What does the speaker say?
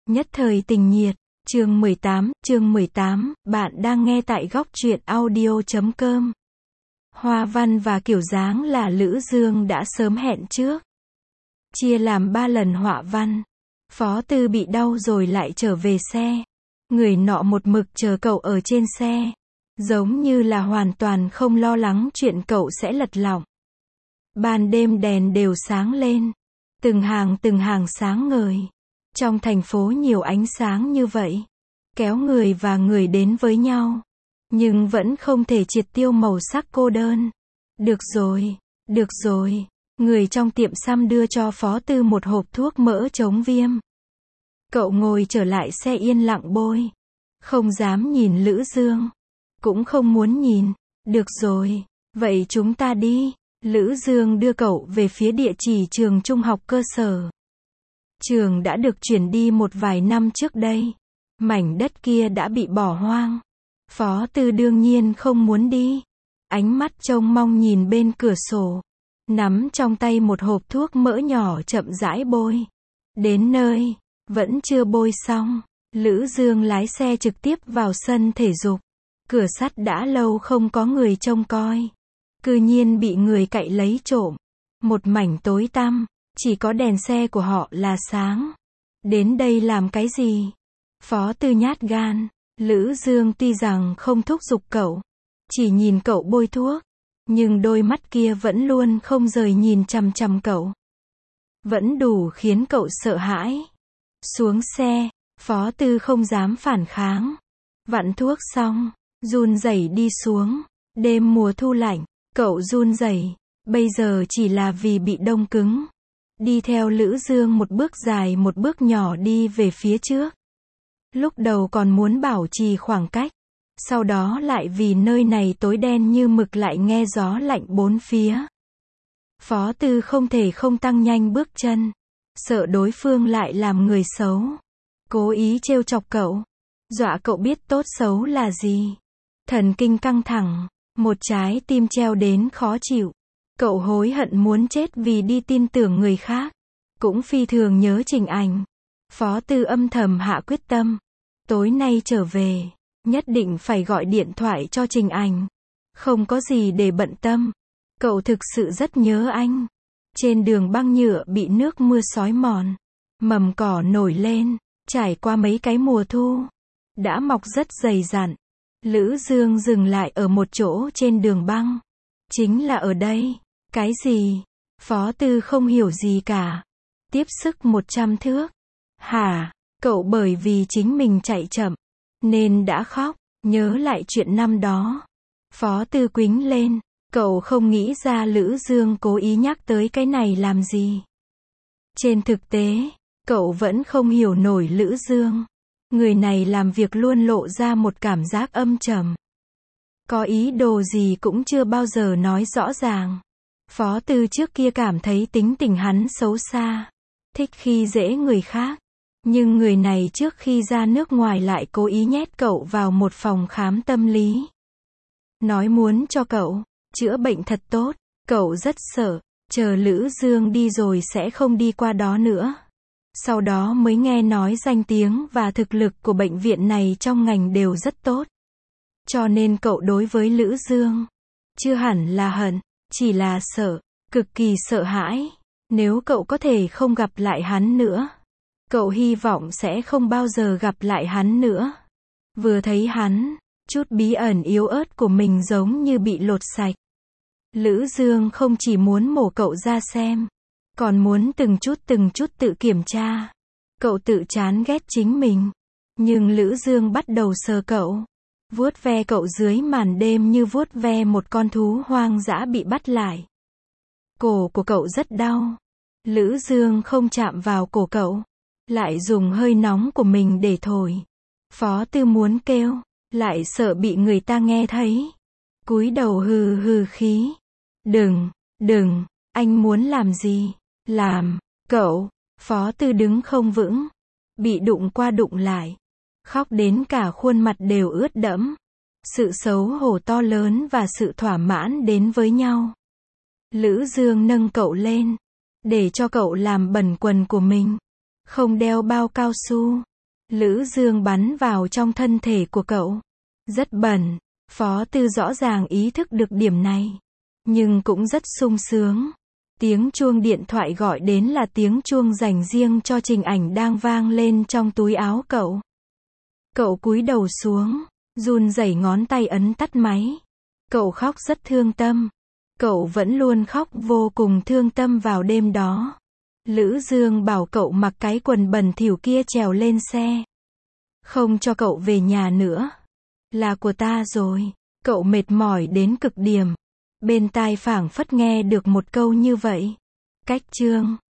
Nhất thời tình nhiệt, chương 18, bạn đang nghe tại góc truyện audio.com. Hoa văn và kiểu dáng là Lữ Dương đã sớm hẹn trước. Chia làm 3 lần họa văn. Phó Tư bị đau rồi lại trở về xe. Người nọ một mực chờ cậu ở trên xe. Giống như là hoàn toàn không lo lắng chuyện cậu sẽ lật lọng. Ban đêm đèn đều sáng lên. Từng hàng sáng ngời. Trong thành phố nhiều ánh sáng như vậy. Kéo người và người đến với nhau. Nhưng vẫn không thể triệt tiêu màu sắc cô đơn. Được rồi. Người trong tiệm xăm đưa cho Phó Tư một hộp thuốc mỡ chống viêm. Cậu ngồi trở lại xe yên lặng bôi. Không dám nhìn Lữ Dương. Cũng không muốn nhìn. Được rồi. Vậy chúng ta đi. Lữ Dương đưa cậu về phía địa chỉ trường trung học cơ sở. Trường đã được chuyển đi một vài năm trước đây. Mảnh đất kia đã bị bỏ hoang. Phó Tư đương nhiên không muốn đi. Ánh mắt trông mong nhìn bên cửa sổ. Nắm trong tay một hộp thuốc mỡ nhỏ chậm rãi bôi. Đến nơi, vẫn chưa bôi xong. Lữ Dương lái xe trực tiếp vào sân thể dục. Cửa sắt đã lâu không có người trông coi. Cư nhiên bị người cậy lấy trộm. Một mảnh tối tăm, chỉ có đèn xe của họ là sáng. Đến đây làm cái gì? Phó Tư nhát gan. Lữ Dương tuy rằng không thúc giục cậu, chỉ nhìn cậu bôi thuốc, nhưng đôi mắt kia vẫn luôn không rời nhìn chằm chằm cậu. Vẫn đủ khiến cậu sợ hãi. Xuống xe, Phó Tư không dám phản kháng. Vặn thuốc xong, run rẩy đi xuống. Đêm mùa thu lạnh, cậu run rẩy, bây giờ chỉ là vì bị đông cứng. Đi theo Lữ Dương một bước dài một bước nhỏ đi về phía trước. Lúc đầu còn muốn bảo trì khoảng cách. Sau đó lại vì nơi này tối đen như mực lại nghe gió lạnh bốn phía. Phó Tư không thể không tăng nhanh bước chân. Sợ đối phương lại làm người xấu. Cố ý trêu chọc cậu. Dọa cậu biết tốt xấu là gì. Thần kinh căng thẳng. Một trái tim treo đến khó chịu. Cậu hối hận muốn chết vì đi tin tưởng người khác. Cũng phi thường nhớ Trình Ảnh. Phó Tư âm thầm hạ quyết tâm. Tối nay trở về, nhất định phải gọi điện thoại cho Trình Ảnh. Không có gì để bận tâm. Cậu thực sự rất nhớ anh. Trên đường băng nhựa bị nước mưa xói mòn. Mầm cỏ nổi lên, trải qua mấy cái mùa thu. Đã mọc rất dày dặn. Lữ Dương dừng lại ở một chỗ trên đường băng. Chính là ở đây. Cái gì? Phó Tư không hiểu gì cả. Tiếp sức 100 thước. Hả? Cậu bởi vì chính mình chạy chậm, nên đã khóc, nhớ lại chuyện năm đó. Phó Tư quĩnh lên, cậu không nghĩ ra Lữ Dương cố ý nhắc tới cái này làm gì. Trên thực tế, cậu vẫn không hiểu nổi Lữ Dương. Người này làm việc luôn lộ ra một cảm giác âm trầm. Có ý đồ gì cũng chưa bao giờ nói rõ ràng. Phó Tư trước kia cảm thấy tính tình hắn xấu xa, thích khi dễ người khác. Nhưng người này trước khi ra nước ngoài lại cố ý nhét cậu vào một phòng khám tâm lý. Nói muốn cho cậu chữa bệnh thật tốt. Cậu rất sợ, chờ Lữ Dương đi rồi sẽ không đi qua đó nữa. Sau đó mới nghe nói danh tiếng và thực lực của bệnh viện này trong ngành đều rất tốt. Cho nên cậu đối với Lữ Dương chưa hẳn là hận, chỉ là sợ, cực kỳ sợ hãi. Nếu cậu có thể không gặp lại hắn nữa, cậu hy vọng sẽ không bao giờ gặp lại hắn nữa. Vừa thấy hắn, chút bí ẩn yếu ớt của mình giống như bị lột sạch. Lữ Dương không chỉ muốn mổ cậu ra xem, còn muốn từng chút tự kiểm tra. Cậu tự chán ghét chính mình. Nhưng Lữ Dương bắt đầu sờ cậu. Vuốt ve cậu dưới màn đêm như vuốt ve một con thú hoang dã bị bắt lại. Cổ của cậu rất đau. Lữ Dương không chạm vào cổ cậu, lại dùng hơi nóng của mình để thổi. Phó Tư muốn kêu, lại sợ bị người ta nghe thấy. Cúi đầu hừ khí. Đừng, anh muốn làm gì? Làm, cậu. Phó Tư đứng không vững. Bị đụng qua đụng lại. Khóc đến cả khuôn mặt đều ướt đẫm. Sự xấu hổ to lớn và sự thỏa mãn đến với nhau. Lữ Dương nâng cậu lên, để cho cậu làm bẩn quần của mình. Không đeo bao cao su, Lữ Dương bắn vào trong thân thể của cậu. Rất bẩn. Phó Tư rõ ràng ý thức được điểm này. Nhưng cũng rất sung sướng. Tiếng chuông điện thoại gọi đến là tiếng chuông dành riêng cho Trình Ảnh đang vang lên trong túi áo cậu. Cậu cúi đầu xuống, run rẩy ngón tay ấn tắt máy. Cậu khóc rất thương tâm. Cậu vẫn luôn khóc vô cùng thương tâm vào đêm đó. Lữ Dương bảo cậu mặc cái quần bẩn thỉu kia trèo lên xe. Không cho cậu về nhà nữa. Là của ta rồi. Cậu mệt mỏi đến cực điểm. Bên tai phảng phất nghe được một câu như vậy. Cách chương